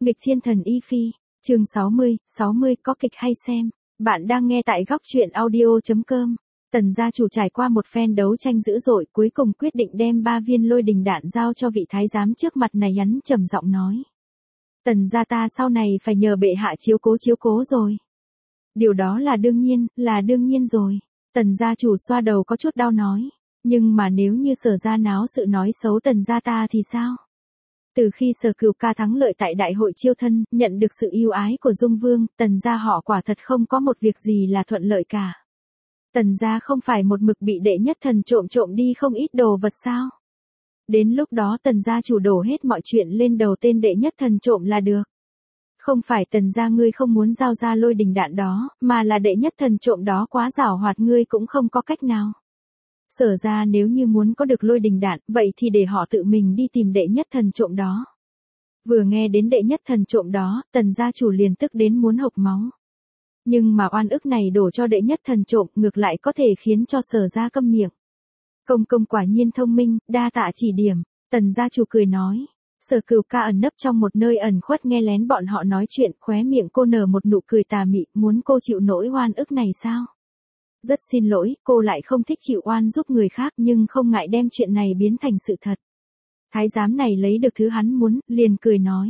Nghịch thiên thần Y Phi, chương 60 có kịch hay xem. Bạn đang nghe tại góc truyện audio.com. Tần gia chủ trải qua một phen đấu tranh dữ dội, cuối cùng quyết định đem 3 viên lôi đình đạn giao cho vị thái giám trước mặt này, hắn trầm giọng nói. Tần gia ta sau này phải nhờ bệ hạ chiếu cố rồi. Điều đó là đương nhiên rồi. Tần gia chủ xoa đầu có chút đau nói. Nhưng mà nếu như Sở gia náo sự nói xấu Tần gia ta thì sao? Từ khi Sở Cửu ca thắng lợi tại đại hội chiêu thân, nhận được sự yêu ái của Dung Vương, Tần gia họ quả thật không có một việc gì là thuận lợi cả. Tần gia không phải một mực bị đệ nhất thần trộm đi không ít đồ vật sao? Đến lúc đó Tần gia chủ đổ hết mọi chuyện lên đầu tên đệ nhất thần trộm là được. Không phải Tần gia ngươi không muốn giao ra lôi đình đạn đó, mà là đệ nhất thần trộm đó quá giảo hoạt, ngươi cũng không có cách nào. Sở ra nếu như muốn có được lôi đình đạn, vậy thì để họ tự mình đi tìm đệ nhất thần trộm đó. Vừa nghe đến đệ nhất thần trộm đó, Tần gia chủ liền tức đến muốn hộc máu. Nhưng mà oan ức này đổ cho đệ nhất thần trộm, ngược lại có thể khiến cho Sở gia câm miệng. Công quả nhiên thông minh, đa tạ chỉ điểm. Tần gia chủ cười nói. Sở Cửu ca ẩn nấp trong một nơi ẩn khuất nghe lén bọn họ nói chuyện, khóe miệng cô nở một nụ cười tà mị, muốn cô chịu nỗi oan ức này sao? Rất xin lỗi, cô lại không thích chịu oan giúp người khác, nhưng không ngại đem chuyện này biến thành sự thật. Thái giám này lấy được thứ hắn muốn, liền cười nói.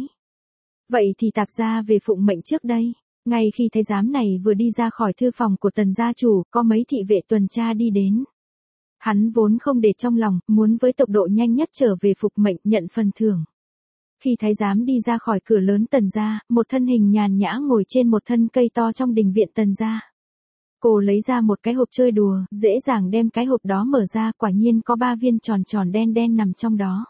Vậy thì tạp gia về phụng mệnh trước đây. Ngay khi thái giám này vừa đi ra khỏi thư phòng của Tần gia chủ, có mấy thị vệ tuần tra đi đến. Hắn vốn không để trong lòng, muốn với tốc độ nhanh nhất trở về phục mệnh nhận phần thưởng. Khi thái giám đi ra khỏi cửa lớn Tần gia, một thân hình nhàn nhã ngồi trên một thân cây to trong đình viện Tần gia. Cô lấy ra một cái hộp chơi đùa, dễ dàng đem cái hộp đó mở ra, quả nhiên có 3 viên tròn đen nằm trong đó.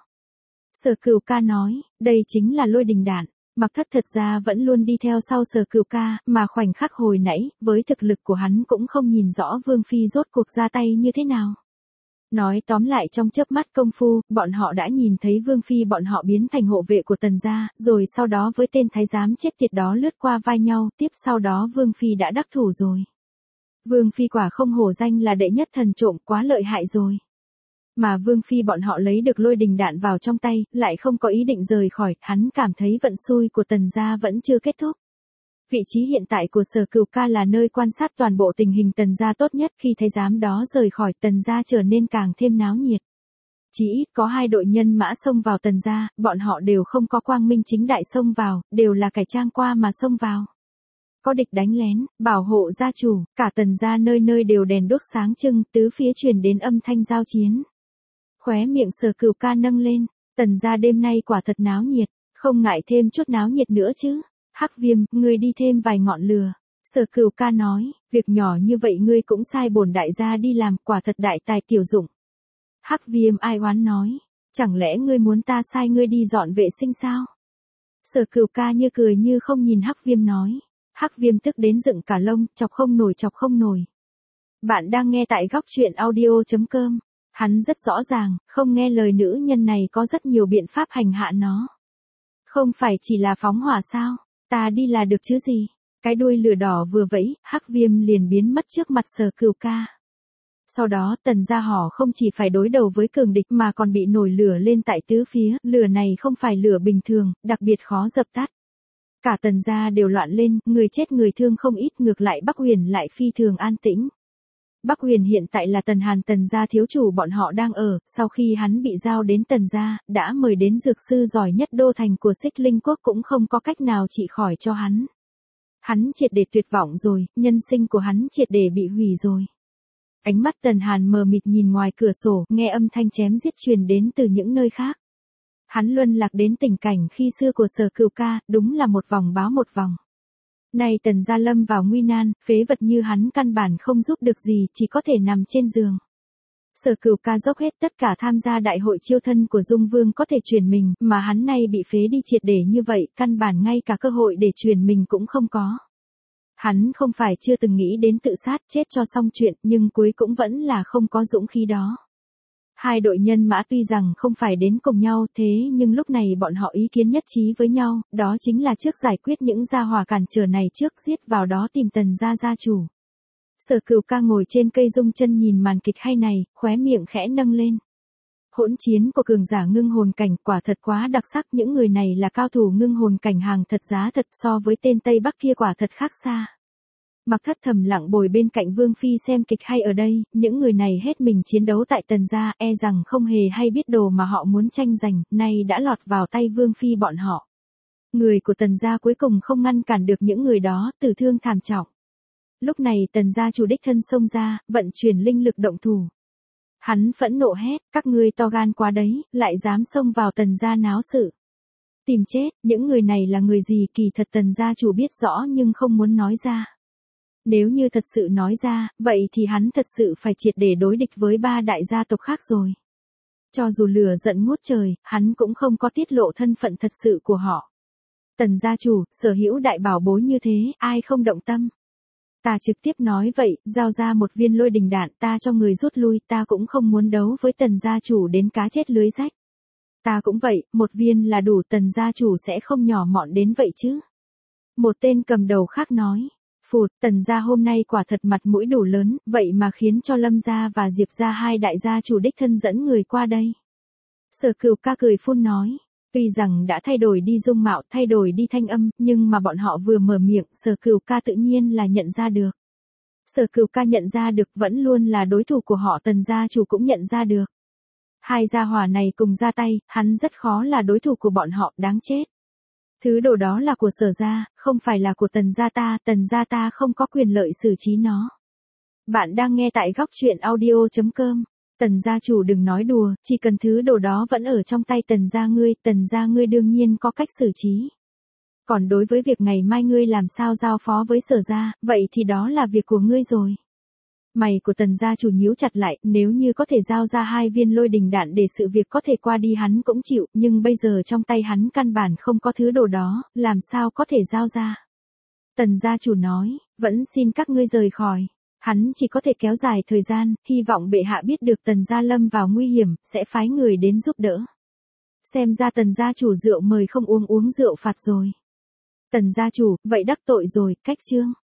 Sở Cửu ca nói, đây chính là lôi đình đạn. Mặc Thất thật ra vẫn luôn đi theo sau Sở Cửu ca, mà khoảnh khắc hồi nãy, với thực lực của hắn cũng không nhìn rõ Vương Phi rốt cuộc ra tay như thế nào. Nói tóm lại trong chớp mắt công phu, bọn họ đã nhìn thấy Vương Phi bọn họ biến thành hộ vệ của Tần gia, rồi sau đó với tên thái giám chết tiệt đó lướt qua vai nhau, tiếp sau đó Vương Phi đã đắc thủ rồi. Vương Phi quả không hổ danh là đệ nhất thần trộm, quá lợi hại rồi. Mà Vương Phi bọn họ lấy được lôi đình đạn vào trong tay, lại không có ý định rời khỏi, hắn cảm thấy vận xui của Tần gia vẫn chưa kết thúc. Vị trí hiện tại của Sở Cửu ca là nơi quan sát toàn bộ tình hình Tần gia tốt nhất, khi thái giám đó rời khỏi Tần gia trở nên càng thêm náo nhiệt. Chỉ ít có 2 đội nhân mã xông vào Tần gia, bọn họ đều không có quang minh chính đại xông vào, đều là cải trang qua mà xông vào. Có địch đánh lén, bảo hộ gia chủ, cả Tần gia nơi nơi đều đèn đuốc sáng trưng, tứ phía truyền đến âm thanh giao chiến. Khóe miệng Sở Cửu ca nâng lên, Tần gia đêm nay quả thật náo nhiệt, không ngại thêm chút náo nhiệt nữa chứ. Hắc Viêm, ngươi đi thêm vài ngọn lửa. Sở Cửu ca nói, việc nhỏ như vậy ngươi cũng sai bổn đại gia đi làm, quả thật đại tài tiểu dụng. Hắc Viêm ai oán nói, chẳng lẽ ngươi muốn ta sai ngươi đi dọn vệ sinh sao? Sở Cửu ca như cười như không nhìn Hắc Viêm nói. Hắc Viêm tức đến dựng cả lông, chọc không nổi. Bạn đang nghe tại góc truyện audio.com. Hắn rất rõ ràng, không nghe lời nữ nhân này có rất nhiều biện pháp hành hạ nó. Không phải chỉ là phóng hỏa sao? Ta đi là được chứ gì? Cái đuôi lửa đỏ vừa vẫy, Hắc Viêm liền biến mất trước mặt Sở Cửu ca. Sau đó Tần gia họ không chỉ phải đối đầu với cường địch mà còn bị nổi lửa lên tại tứ phía, lửa này không phải lửa bình thường, đặc biệt khó dập tắt. Cả Tần gia đều loạn lên, người chết người thương không ít, ngược lại Bắc Huyền lại phi thường an tĩnh. Bắc Huyền hiện tại là Tần Hàn Tần gia thiếu chủ bọn họ đang ở, sau khi hắn bị giao đến Tần gia, đã mời đến dược sư giỏi nhất đô thành của Xích Linh Quốc cũng không có cách nào trị khỏi cho hắn. Hắn triệt để tuyệt vọng rồi, nhân sinh của hắn triệt để bị hủy rồi. Ánh mắt Tần Hàn mờ mịt nhìn ngoài cửa sổ, nghe âm thanh chém giết truyền đến từ những nơi khác. Hắn luân lạc đến tình cảnh khi xưa của Sở Cửu ca, đúng là một vòng báo một vòng. Nay Tần gia lâm vào nguy nan, phế vật như hắn căn bản không giúp được gì, chỉ có thể nằm trên giường. Sở Cửu ca dốc hết tất cả tham gia đại hội chiêu thân của Dung Vương có thể truyền mình, mà hắn nay bị phế đi triệt để như vậy, căn bản ngay cả cơ hội để truyền mình cũng không có. Hắn không phải chưa từng nghĩ đến tự sát chết cho xong chuyện, nhưng cuối cũng vẫn là không có dũng khí đó. 2 đội nhân mã tuy rằng không phải đến cùng nhau, thế nhưng lúc này bọn họ ý kiến nhất trí với nhau, đó chính là trước giải quyết những gia hỏa cản trở này trước, giết vào đó tìm Tần gia gia chủ. Sở Cửu ca ngồi trên cây rung chân nhìn màn kịch hay này, khóe miệng khẽ nâng lên. Hỗn chiến của cường giả ngưng hồn cảnh quả thật quá đặc sắc, những người này là cao thủ ngưng hồn cảnh hàng thật giá thật, so với tên Tây Bắc kia quả thật khác xa. Mặc Thất thầm lặng bồi bên cạnh Vương Phi xem kịch hay ở đây, những người này hết mình chiến đấu tại Tần gia, e rằng không hề hay biết đồ mà họ muốn tranh giành, nay đã lọt vào tay Vương Phi bọn họ. Người của Tần gia cuối cùng không ngăn cản được những người đó, tử thương thảm trọng. Lúc này Tần gia chủ đích thân xông ra, vận chuyển linh lực động thủ. Hắn phẫn nộ hét, các ngươi to gan quá đấy, lại dám xông vào Tần gia náo sự. Tìm chết, những người này là người gì, kỳ thật Tần gia chủ biết rõ nhưng không muốn nói ra. Nếu như thật sự nói ra, vậy thì hắn thật sự phải triệt để đối địch với 3 đại gia tộc khác rồi. Cho dù lửa giận ngút trời, hắn cũng không có tiết lộ thân phận thật sự của họ. Tần gia chủ, sở hữu đại bảo bối như thế, ai không động tâm. Ta trực tiếp nói vậy, giao ra một viên lôi đình đạn, ta cho người rút lui, ta cũng không muốn đấu với Tần gia chủ đến cá chết lưới rách. Ta cũng vậy, một viên là đủ, Tần gia chủ sẽ không nhỏ mọn đến vậy chứ. Một tên cầm đầu khác nói. Phụt, Tần gia hôm nay quả thật mặt mũi đủ lớn, vậy mà khiến cho Lâm gia và Diệp gia hai đại gia chủ đích thân dẫn người qua đây. Sở Cửu ca cười phun nói, tuy rằng đã thay đổi đi dung mạo, thay đổi đi thanh âm, nhưng mà bọn họ vừa mở miệng, Sở Cửu ca tự nhiên là nhận ra được. Sở Cửu ca nhận ra được vẫn luôn là đối thủ của họ, Tần gia chủ cũng nhận ra được. Hai gia hỏa này cùng ra tay, hắn rất khó là đối thủ của bọn họ, đáng chết. Thứ đồ đó là của Sở gia, không phải là của Tần gia ta không có quyền lợi xử trí nó. Bạn đang nghe tại góc truyện audio.com. Tần gia chủ đừng nói đùa, chỉ cần thứ đồ đó vẫn ở trong tay Tần gia ngươi đương nhiên có cách xử trí. Còn đối với việc ngày mai ngươi làm sao giao phó với Sở gia, vậy thì đó là việc của ngươi rồi. Mày của Tần gia chủ nhíu chặt lại, nếu như có thể giao ra 2 viên lôi đình đạn để sự việc có thể qua đi hắn cũng chịu, nhưng bây giờ trong tay hắn căn bản không có thứ đồ đó, làm sao có thể giao ra. Tần gia chủ nói, vẫn xin các ngươi rời khỏi. Hắn chỉ có thể kéo dài thời gian, hy vọng bệ hạ biết được Tần gia lâm vào nguy hiểm, sẽ phái người đến giúp đỡ. Xem ra Tần gia chủ rượu mời không uống rượu phạt rồi. Tần gia chủ, vậy đắc tội rồi, cách chương.